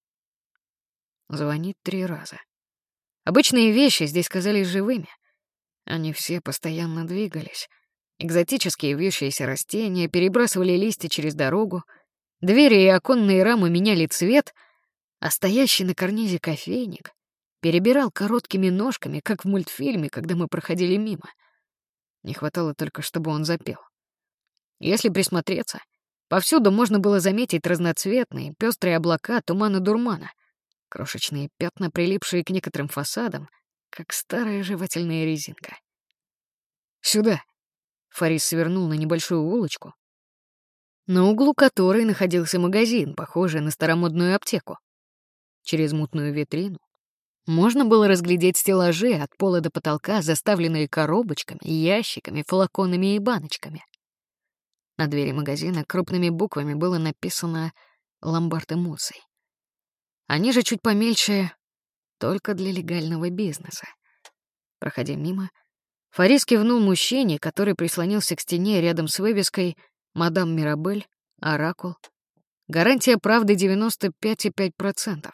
Звонит 3 раза. Обычные вещи здесь казались живыми. Они все постоянно двигались. Экзотические вьющиеся растения перебрасывали листья через дорогу, двери и оконные рамы меняли цвет, а стоящий на карнизе кофейник перебирал короткими ножками, как в мультфильме, когда мы проходили мимо. Не хватало только, чтобы он запел. Если присмотреться, повсюду можно было заметить разноцветные, пестрые облака тумана-дурмана, крошечные пятна, прилипшие к некоторым фасадам, как старая жевательная резинка. «Сюда!» — Фарис свернул на небольшую улочку, на углу которой находился магазин, похожий на старомодную аптеку. Через мутную витрину можно было разглядеть стеллажи от пола до потолка, заставленные коробочками, ящиками, флаконами и баночками. На двери магазина крупными буквами было написано «Ломбард эмоций». Они же чуть помельче «Только для легального бизнеса». Проходя мимо, Фарис кивнул мужчине, который прислонился к стене рядом с вывеской «Мадам Мирабель, Оракул. Гарантия правды 95,5%».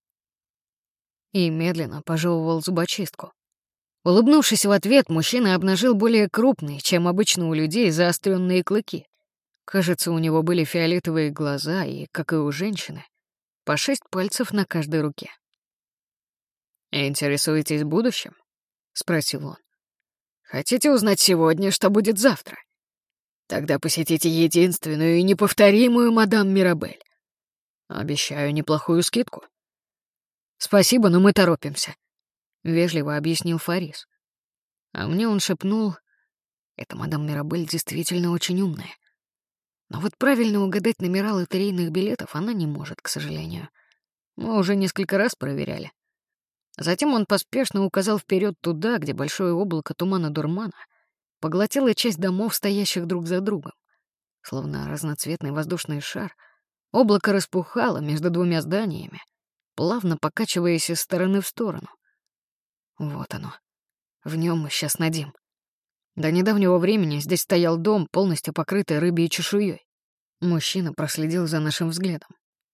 И медленно пожевывал зубочистку. Улыбнувшись в ответ, мужчина обнажил более крупные, чем обычно у людей, заостренные клыки. Кажется, у него были фиолетовые глаза и, как и у женщины, по 6 пальцев на каждой руке. «Интересуетесь будущим?» — спросил он. «Хотите узнать сегодня, что будет завтра? Тогда посетите единственную и неповторимую мадам Мирабель. Обещаю неплохую скидку». «Спасибо, но мы торопимся», — вежливо объяснил Фарис. А мне он шепнул: «Эта мадам Мирабель действительно очень умная. Но вот правильно угадать номера лотерейных билетов она не может, к сожалению. Мы уже несколько раз проверяли». Затем он поспешно указал вперед туда, где большое облако тумана-дурмана поглотило часть домов, стоящих друг за другом. Словно разноцветный воздушный шар, облако распухало между двумя зданиями, плавно покачиваясь из стороны в сторону. Вот оно. В нем мы сейчас надим. До недавнего времени здесь стоял дом, полностью покрытый рыбьей чешуей. Мужчина проследил за нашим взглядом.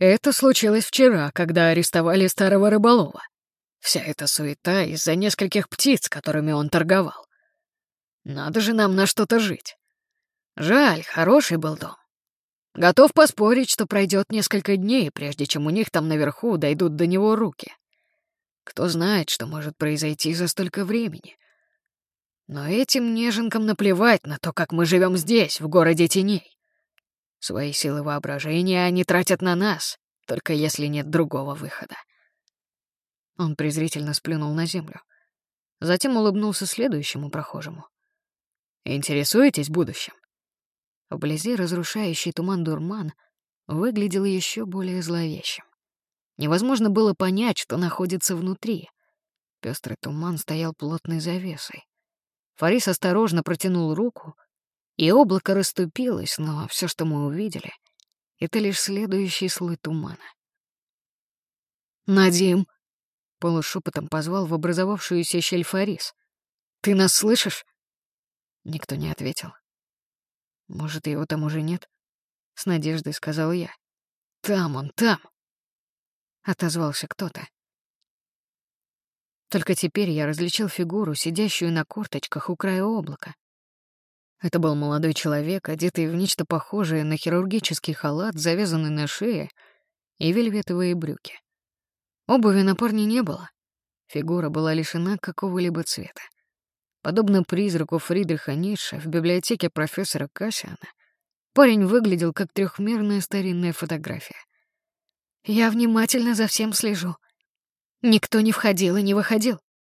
Это случилось вчера, когда арестовали старого рыболова. Вся эта суета из-за нескольких птиц, которыми он торговал. Надо же нам на что-то жить. Жаль, хороший был дом. Готов поспорить, что пройдет несколько дней, прежде чем у них там наверху дойдут до него руки. Кто знает, что может произойти за столько времени. Но этим неженкам наплевать на то, как мы живем здесь, в городе теней. Свои силы воображения они тратят на нас, только если нет другого выхода. Он презрительно сплюнул на землю. Затем улыбнулся следующему прохожему. «Интересуетесь будущим?» Вблизи разрушающий туман дурман выглядел еще более зловещим. Невозможно было понять, что находится внутри. Пестрый туман стоял плотной завесой. Фарис осторожно протянул руку, и облако расступилось, но все, что мы увидели, — это лишь следующий слой тумана. «Надим!» — полушепотом позвал в образовавшуюся щель Фарис. «Ты нас слышишь?» Никто не ответил. «Может, его там уже нет?» — с надеждой сказал я. «Там он, там!» — отозвался кто-то. Только теперь я различил фигуру, сидящую на корточках у края облака. Это был молодой человек, одетый в нечто похожее на хирургический халат, завязанный на шее, и вельветовые брюки. Обуви на парне не было. Фигура была лишена какого-либо цвета. Подобно призраку Фридриха Ницше в библиотеке профессора Кассиана, парень выглядел как трехмерная старинная фотография. Я внимательно за всем слежу. Никто не входил и не выходил.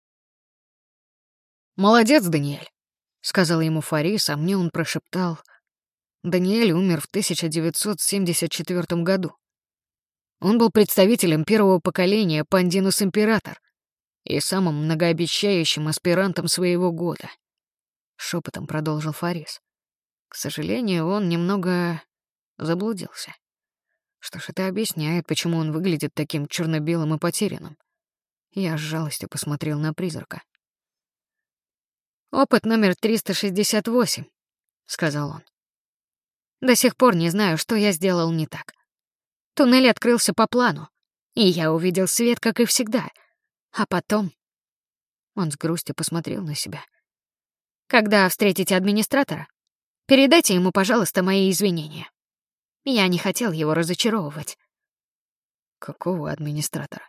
«Молодец, Даниэль», — сказал ему Фарис, а мне он прошептал. Даниэль умер в 1974 году. Он был представителем первого поколения Пандинус Император и самым многообещающим аспирантом своего года. Шепотом продолжил Фарис. К сожалению, он немного заблудился. Что ж, это объясняет, почему он выглядит таким черно-белым и потерянным. Я с жалостью посмотрел на призрака. «Опыт номер 368», — сказал он. «До сих пор не знаю, что я сделал не так. Туннель открылся по плану, и я увидел свет, как и всегда. А потом...» Он с грустью посмотрел на себя. «Когда встретите администратора, передайте ему, пожалуйста, мои извинения. Я не хотел его разочаровывать». «Какого администратора?»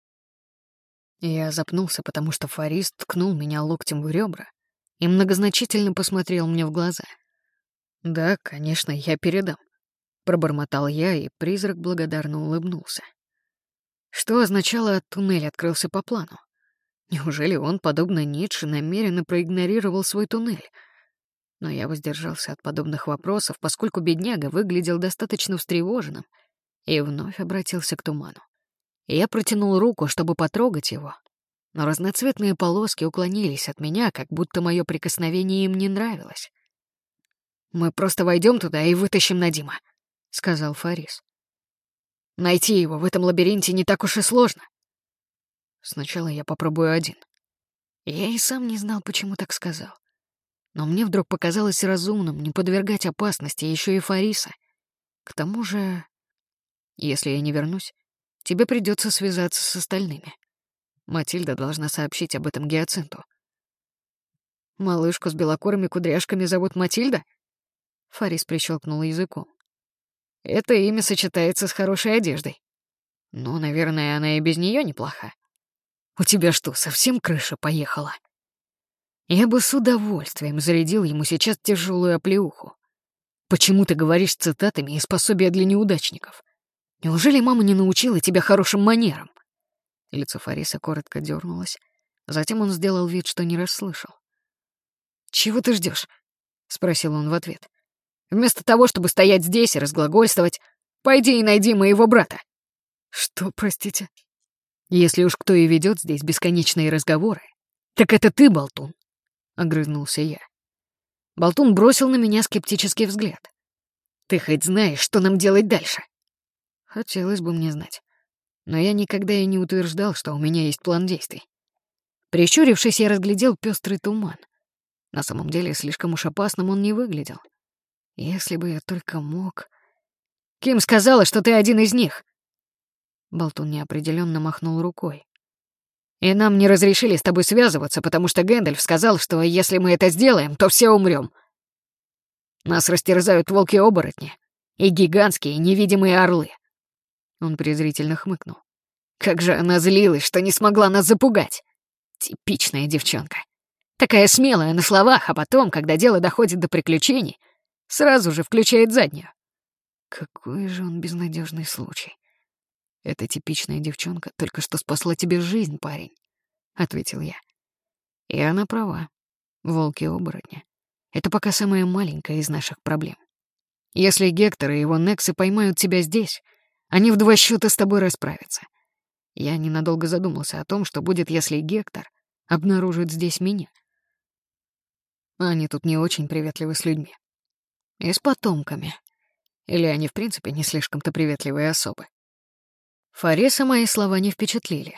Я запнулся, потому что Фарис ткнул меня локтем в ребра и многозначительно посмотрел мне в глаза. «Да, конечно, я передам», — пробормотал я, и призрак благодарно улыбнулся. Что означало «туннель открылся по плану»? Неужели он, подобно Ницше, намеренно проигнорировал свой туннель? Но я воздержался от подобных вопросов, поскольку бедняга выглядел достаточно встревоженным, и вновь обратился к туману. Я протянул руку, чтобы потрогать его, но разноцветные полоски уклонились от меня, как будто мое прикосновение им не нравилось. «Мы просто войдем туда и вытащим Надима», — сказал Фарис. «Найти его в этом лабиринте не так уж и сложно. Сначала я попробую один». Я и сам не знал, почему так сказал. Но мне вдруг показалось разумным не подвергать опасности еще и Фариса. К тому же, если я не вернусь, тебе придется связаться с остальными. Матильда должна сообщить об этом Гиацинту. Малышку с белокурыми кудряшками зовут Матильда? Фарис прищелкнул языком. Это имя сочетается с хорошей одеждой. Ну, наверное, она и без нее неплоха. У тебя что, совсем крыша поехала? Я бы с удовольствием зарядил ему сейчас тяжелую оплеуху. Почему ты говоришь цитатами из пособия для неудачников? Неужели мама не научила тебя хорошим манерам?» Лицо Фариса коротко дернулось. Затем он сделал вид, что не расслышал. «Чего ты ждешь? Спросил он в ответ. «Вместо того, чтобы стоять здесь и разглагольствовать, пойди и найди моего брата». «Что, простите?» «Если уж кто и ведет здесь бесконечные разговоры, так это ты, болтун», — огрызнулся я. Болтун бросил на меня скептический взгляд. «Ты хоть знаешь, что нам делать дальше?» Хотелось бы мне знать. Но я никогда и не утверждал, что у меня есть план действий. Прищурившись, я разглядел пестрый туман. На самом деле, слишком уж опасным он не выглядел. Если бы я только мог... «Ким сказала, что ты один из них?» Болтун неопределенно махнул рукой. «И нам не разрешили с тобой связываться, потому что Гэндальф сказал, что если мы это сделаем, то все умрем. Нас растерзают волки-оборотни и гигантские невидимые орлы». Он презрительно хмыкнул. Как же она злилась, что не смогла нас запугать. Типичная девчонка. Такая смелая на словах, а потом, когда дело доходит до приключений, сразу же включает заднюю. Какой же он безнадежный случай. Эта типичная девчонка только что спасла тебе жизнь, парень, — ответил я. И она права. Волки-оборотни — это пока самая маленькая из наших проблем. Если Гектор и его Нексы поймают тебя здесь, они в 2 счета с тобой расправятся. Я ненадолго задумался о том, что будет, если Гектор обнаружит здесь меня. Они тут не очень приветливы с людьми. И с потомками. Или они, в принципе, не слишком-то приветливые особы. Фариса мои слова не впечатлили.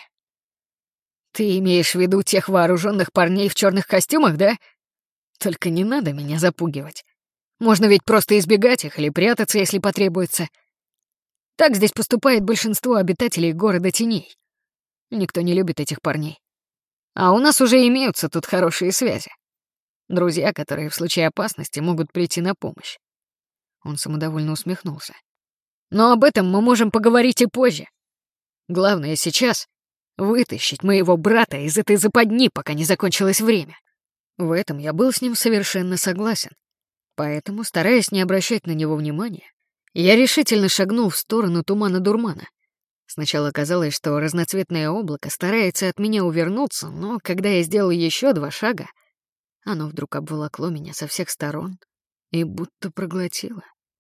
«Ты имеешь в виду тех вооруженных парней в черных костюмах, да? Только не надо меня запугивать. Можно ведь просто избегать их или прятаться, если потребуется. Так здесь поступает большинство обитателей города теней. Никто не любит этих парней. А у нас уже имеются тут хорошие связи. Друзья, которые в случае опасности могут прийти на помощь». Он самодовольно усмехнулся. «Но об этом мы можем поговорить и позже. Главное сейчас — вытащить моего брата из этой западни, пока не закончилось время». В этом я был с ним совершенно согласен. Поэтому, стараясь не обращать на него внимания, я решительно шагнул в сторону тумана-дурмана. Сначала казалось, что разноцветное облако старается от меня увернуться, но когда я сделал еще 2 шага, оно вдруг обволокло меня со всех сторон и будто проглотило.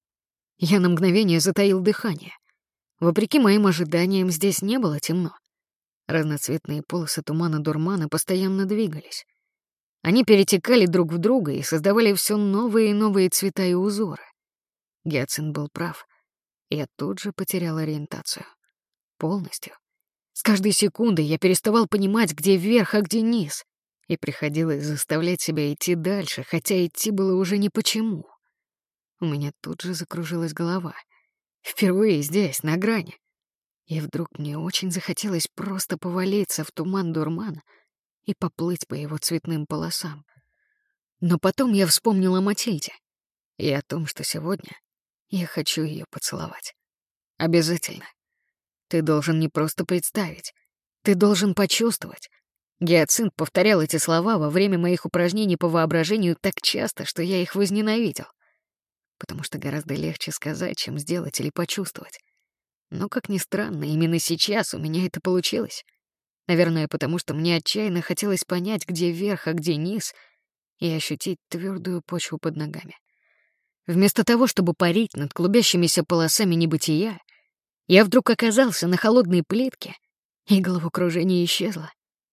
Я на мгновение затаил дыхание. Вопреки моим ожиданиям, здесь не было темно. Разноцветные полосы тумана-дурмана постоянно двигались. Они перетекали друг в друга и создавали все новые и новые цвета и узоры. Гиацинт был прав. Я тут же потерял ориентацию. Полностью. С каждой секундой я переставал понимать, где верх, а где низ. И приходилось заставлять себя идти дальше, хотя идти было уже ни почему. У меня тут же закружилась голова. Впервые здесь, на грани. И вдруг мне очень захотелось просто повалиться в туман-дурман и поплыть по его цветным полосам. Но потом я вспомнила о Матильде и о том, что сегодня я хочу ее поцеловать. Обязательно. Ты должен не просто представить, ты должен почувствовать. Гиацинт повторял эти слова во время моих упражнений по воображению так часто, что я их возненавидел. Потому что гораздо легче сказать, чем сделать или почувствовать. Но, как ни странно, именно сейчас у меня это получилось. Наверное, потому что мне отчаянно хотелось понять, где верх, а где низ, и ощутить твердую почву под ногами. Вместо того, чтобы парить над клубящимися полосами небытия, я вдруг оказался на холодной плитке, и головокружение исчезло.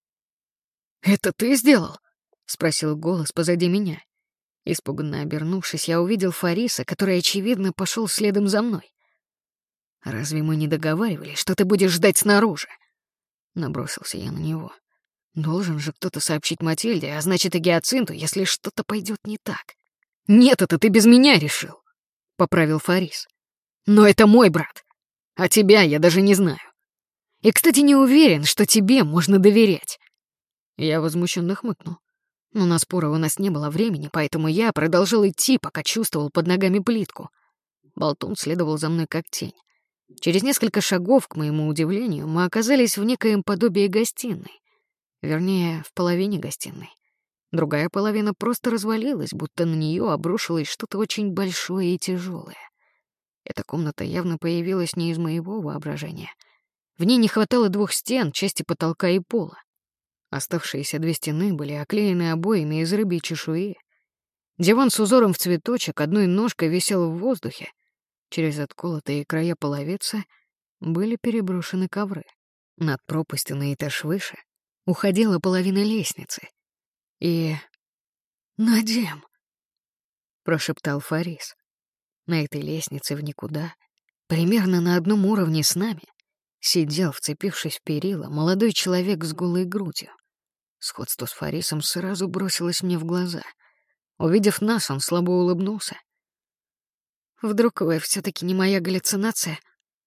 «Это ты сделал?» — спросил голос позади меня. Испуганно обернувшись, я увидел Фариса, который, очевидно, пошел следом за мной. «Разве мы не договаривались, что ты будешь ждать снаружи?» Набросился я на него. Должен же кто-то сообщить Матильде, а значит и Гиацинту, если что-то пойдет не так. «Нет, это ты без меня решил», — поправил Фарис. «Но это мой брат, а тебя я даже не знаю. И, кстати, не уверен, что тебе можно доверять». Я возмущенно хмыкнул. Но на споры у нас не было времени, поэтому я продолжал идти, пока чувствовал под ногами плитку. Болтун следовал за мной как тень. Через несколько шагов, к моему удивлению, мы оказались в некоем подобии гостиной. Вернее, в половине гостиной. Другая половина просто развалилась, будто на нее обрушилось что-то очень большое и тяжелое. Эта комната явно появилась не из моего воображения. В ней не хватало 2 стен, части потолка и пола. Оставшиеся 2 стены были оклеены обоями из рыбьей чешуи. Диван с узором в цветочек одной ножкой висел в воздухе. Через отколотые края половицы были переброшены ковры. Над пропастью на этаж выше уходила половина лестницы. И... «Надим!» — прошептал Фарис. На этой лестнице в никуда, примерно на одном уровне с нами, сидел, вцепившись в перила, молодой человек с голой грудью. Сходство с Фарисом сразу бросилось мне в глаза. Увидев нас, он слабо улыбнулся. «Вдруг вы все-таки не моя галлюцинация?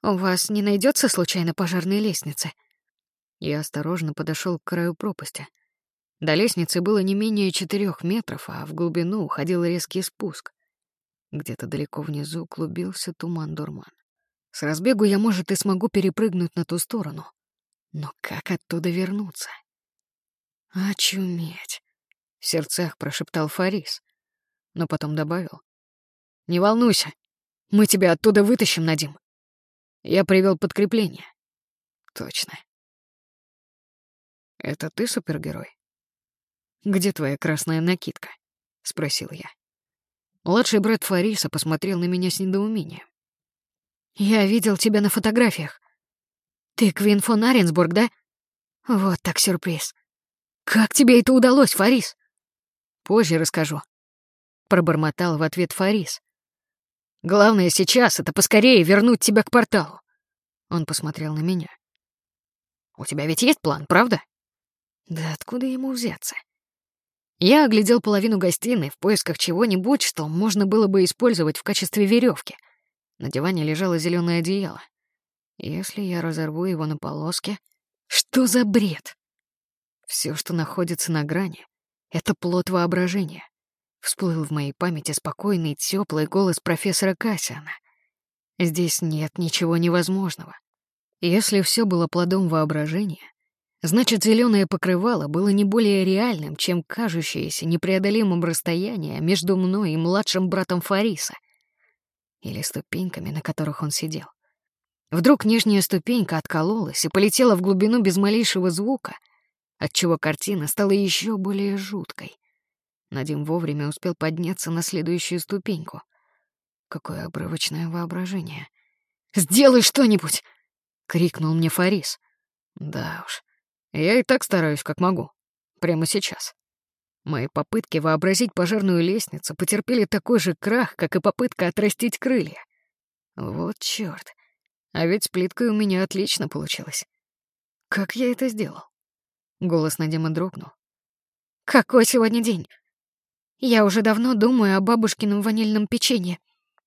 У вас не найдется случайно пожарной лестницы? Я осторожно подошел к краю пропасти. До лестницы было не менее 4 метров, а в глубину уходил резкий спуск. Где-то далеко внизу клубился туман-дурман. С разбегу я, может, и смогу перепрыгнуть на ту сторону. Но как оттуда вернуться? «Очуметь!» — в сердцах прошептал Фарис, но потом добавил. «Не волнуйся, мы тебя оттуда вытащим, Надим. Я привел подкрепление». «Точно. Это ты супергерой? Где твоя красная накидка?» — спросил я. Младший брат Фариса посмотрел на меня с недоумением. «Я видел тебя на фотографиях. Ты Квин фон Аренсбург, да? Вот так сюрприз. Как тебе это удалось, Фарис?» «Позже расскажу», — пробормотал в ответ Фарис. «Главное сейчас — это поскорее вернуть тебя к порталу». Он посмотрел на меня. «У тебя ведь есть план, правда?» Да откуда ему взяться? Я оглядел половину гостиной в поисках чего-нибудь, что можно было бы использовать в качестве веревки. На диване лежало зеленое одеяло. Если я разорву его на полоски... Что за бред? Все, что находится на грани, — это плод воображения. Всплыл в моей памяти спокойный, теплый голос профессора Кассиана. Здесь нет ничего невозможного. Если все было плодом воображения, значит, зеленое покрывало было не более реальным, чем кажущееся непреодолимым расстояние между мной и младшим братом Фариса. Или ступеньками, на которых он сидел. Вдруг нижняя ступенька откололась и полетела в глубину без малейшего звука, отчего картина стала еще более жуткой. Надим вовремя успел подняться на следующую ступеньку. Какое обрывочное воображение. «Сделай что-нибудь!» — крикнул мне Фарис. «Да уж, я и так стараюсь, как могу. Прямо сейчас». Мои попытки вообразить пожарную лестницу потерпели такой же крах, как и попытка отрастить крылья. Вот чёрт. А ведь с плиткой у меня отлично получилось. Как я это сделал? Голос Надима дрогнул. «Какой сегодня день? Я уже давно думаю о бабушкином ванильном печенье».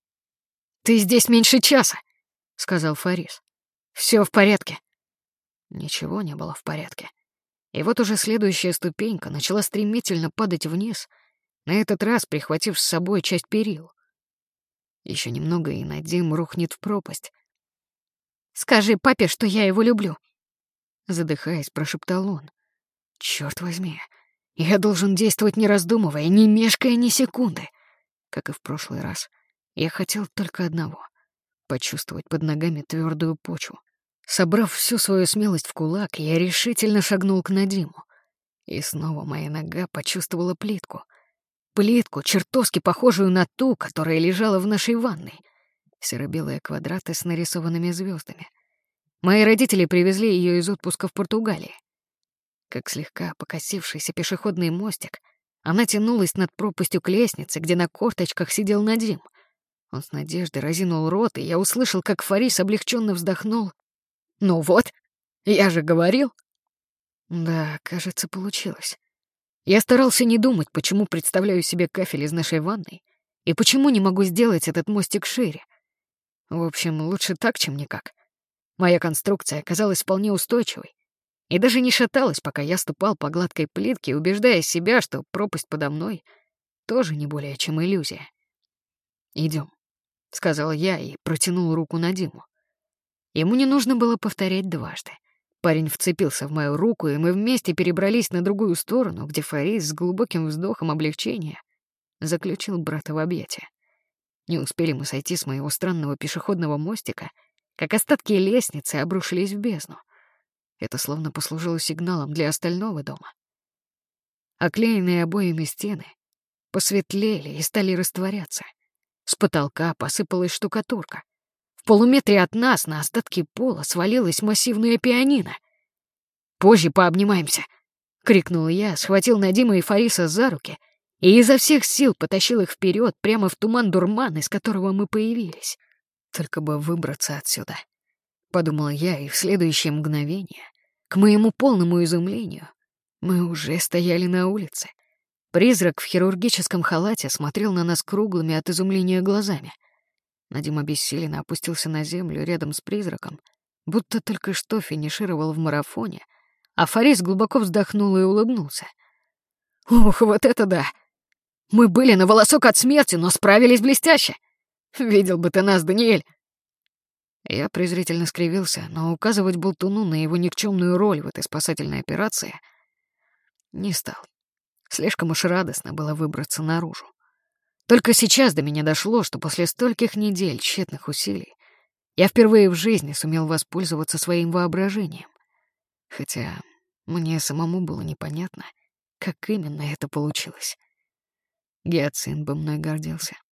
«Ты здесь меньше часа», — сказал Фарис. «Всё в порядке». Ничего не было в порядке. И вот уже следующая ступенька начала стремительно падать вниз, на этот раз прихватив с собой часть перил. Еще немного, и Надим рухнет в пропасть. «Скажи папе, что я его люблю», — задыхаясь, прошептал он. «Чёрт возьми, я должен действовать не раздумывая, не мешкая ни секунды. Как и в прошлый раз, я хотел только одного — почувствовать под ногами твердую почву. Собрав всю свою смелость в кулак, я решительно шагнул к Надиму. И снова моя нога почувствовала плитку. Плитку, чертовски похожую на ту, которая лежала в нашей ванной. Серо-белые квадраты с нарисованными звездами. Мои родители привезли ее из отпуска в Португалии. Как слегка покосившийся пешеходный мостик, она тянулась над пропастью к лестнице, где на корточках сидел Надим. Он с надеждой разинул рот, и я услышал, как Фарис облегченно вздохнул. «Ну вот, я же говорил». Да, кажется, получилось. Я старался не думать, почему представляю себе кафель из нашей ванной и почему не могу сделать этот мостик шире. В общем, лучше так, чем никак. Моя конструкция оказалась вполне устойчивой и даже не шаталась, пока я ступал по гладкой плитке, убеждая себя, что пропасть подо мной тоже не более чем иллюзия. «Идем», — сказал я и протянул руку Надиму. Ему не нужно было повторять дважды. Парень вцепился в мою руку, и мы вместе перебрались на другую сторону, где Фарис с глубоким вздохом облегчения заключил брата в объятия. Не успели мы сойти с моего странного пешеходного мостика, как остатки лестницы обрушились в бездну. Это словно послужило сигналом для остального дома. Оклеенные обоями стены посветлели и стали растворяться. С потолка посыпалась штукатурка. В полуметре от нас на остатки пола свалилась массивная пианино. «Позже пообнимаемся!» — крикнул я, схватил Надима и Фариса за руки и изо всех сил потащил их вперед прямо в туман-дурман, из которого мы появились. Только бы выбраться отсюда, — подумал я, и в следующее мгновение, к моему полному изумлению, мы уже стояли на улице. Призрак в хирургическом халате смотрел на нас круглыми от изумления глазами. Надим обессиленно опустился на землю рядом с призраком, будто только что финишировал в марафоне, а Фарис глубоко вздохнул и улыбнулся. «Ух, вот это да! Мы были на волосок от смерти, но справились блестяще! Видел бы ты нас, Даниэль!» Я презрительно скривился, но указывать болтуну на его никчемную роль в этой спасательной операции не стал. Слишком уж радостно было выбраться наружу. Только сейчас до меня дошло, что после стольких недель тщетных усилий я впервые в жизни сумел воспользоваться своим воображением. Хотя мне самому было непонятно, как именно это получилось. Гиацинт бы мной гордился.